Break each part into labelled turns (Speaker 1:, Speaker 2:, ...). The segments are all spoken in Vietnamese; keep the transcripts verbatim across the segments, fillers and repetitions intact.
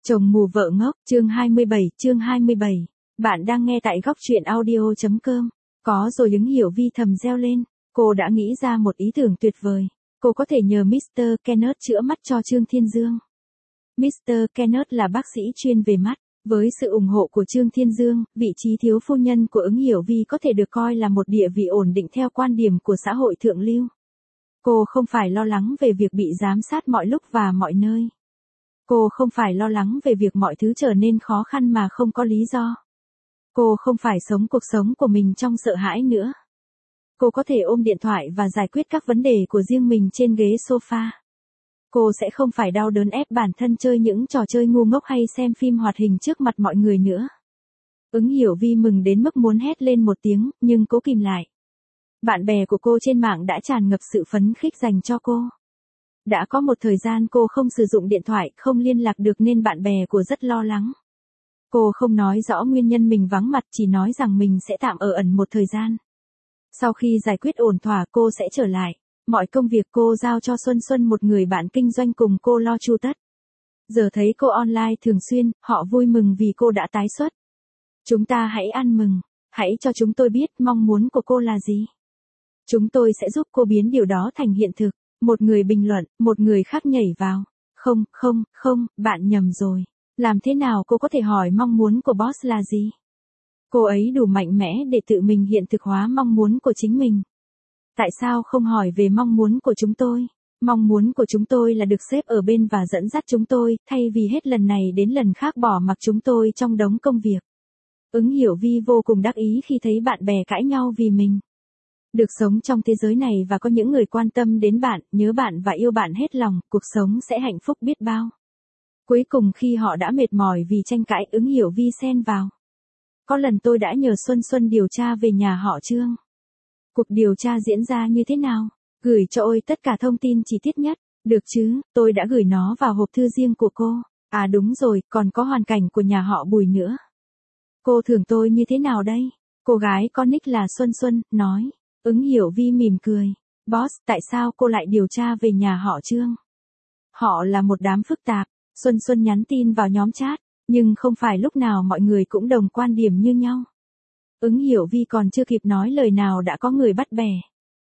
Speaker 1: Chồng mù vợ ngốc, chương hai mươi bảy, chương hai mươi bảy. Bạn đang nghe tại góc truyện audio.com. Có rồi Ứng Hiểu Vi thầm reo lên, cô đã nghĩ ra một ý tưởng tuyệt vời. Cô có thể nhờ mít tơ Kenneth chữa mắt cho Trương Thiên Dương. mít tơ Kenneth là bác sĩ chuyên về mắt. Với sự ủng hộ của Trương Thiên Dương, vị trí thiếu phu nhân của Ứng Hiểu Vi có thể được coi là một địa vị ổn định theo quan điểm của xã hội thượng lưu. Cô không phải lo lắng về việc bị giám sát mọi lúc và mọi nơi. Cô không phải lo lắng về việc mọi thứ trở nên khó khăn mà không có lý do. Cô không phải sống cuộc sống của mình trong sợ hãi nữa. Cô có thể ôm điện thoại và giải quyết các vấn đề của riêng mình trên ghế sofa. Cô sẽ không phải đau đớn ép bản thân chơi những trò chơi ngu ngốc hay xem phim hoạt hình trước mặt mọi người nữa. Ứng Hiểu Vi mừng đến mức muốn hét lên một tiếng, nhưng cố kìm lại. Bạn bè của cô trên mạng đã tràn ngập sự phấn khích dành cho cô. Đã có một thời gian cô không sử dụng điện thoại, không liên lạc được nên bạn bè của rất lo lắng. Cô không nói rõ nguyên nhân mình vắng mặt, chỉ nói rằng mình sẽ tạm ở ẩn một thời gian. Sau khi giải quyết ổn thỏa cô sẽ trở lại. Mọi công việc cô giao cho Xuân Xuân, một người bạn kinh doanh cùng cô lo chu tất. Giờ thấy cô online thường xuyên, họ vui mừng vì cô đã tái xuất. Chúng ta hãy ăn mừng, hãy cho chúng tôi biết mong muốn của cô là gì. Chúng tôi sẽ giúp cô biến điều đó thành hiện thực. Một người bình luận, một người khác nhảy vào. Không, không, không, bạn nhầm rồi. Làm thế nào cô có thể hỏi mong muốn của boss là gì? Cô ấy đủ mạnh mẽ để tự mình hiện thực hóa mong muốn của chính mình. Tại sao không hỏi về mong muốn của chúng tôi? Mong muốn của chúng tôi là được sếp ở bên và dẫn dắt chúng tôi, thay vì hết lần này đến lần khác bỏ mặc chúng tôi trong đống công việc. Ứng Hiểu Vi vô cùng đắc ý khi thấy bạn bè cãi nhau vì mình. Được sống trong thế giới này và có những người quan tâm đến bạn, nhớ bạn và yêu bạn hết lòng, cuộc sống sẽ hạnh phúc biết bao. Cuối cùng khi họ đã mệt mỏi vì tranh cãi, Ứng Hiểu Vi xen vào. Có lần tôi đã nhờ Xuân Xuân điều tra về nhà họ Trương. Cuộc điều tra diễn ra như thế nào? Gửi cho tôi tất cả thông tin chi tiết nhất. Được chứ, tôi đã gửi nó vào hộp thư riêng của cô. À đúng rồi, còn có hoàn cảnh của nhà họ Bùi nữa. Cô thưởng tôi như thế nào đây? Cô gái có nick là Xuân Xuân, nói. Ứng Hiểu Vi mỉm cười. Boss, tại sao cô lại điều tra về nhà họ Trương? Họ là một đám phức tạp. Xuân Xuân nhắn tin vào nhóm chat, nhưng không phải lúc nào mọi người cũng đồng quan điểm như nhau. Ứng Hiểu Vi còn chưa kịp nói lời nào đã có người bắt bẻ.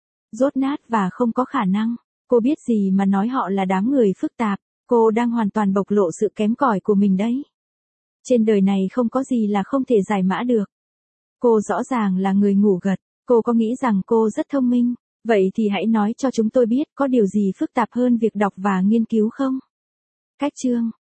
Speaker 1: Dốt nát và không có khả năng. Cô biết gì mà nói họ là đám người phức tạp. Cô đang hoàn toàn bộc lộ sự kém cỏi của mình đấy. Trên đời này không có gì là không thể giải mã được. Cô rõ ràng là người ngủ gật. Cô có nghĩ rằng cô rất thông minh. Vậy thì hãy nói cho chúng tôi biết có điều gì phức tạp hơn việc đọc và nghiên cứu không? Cách chương.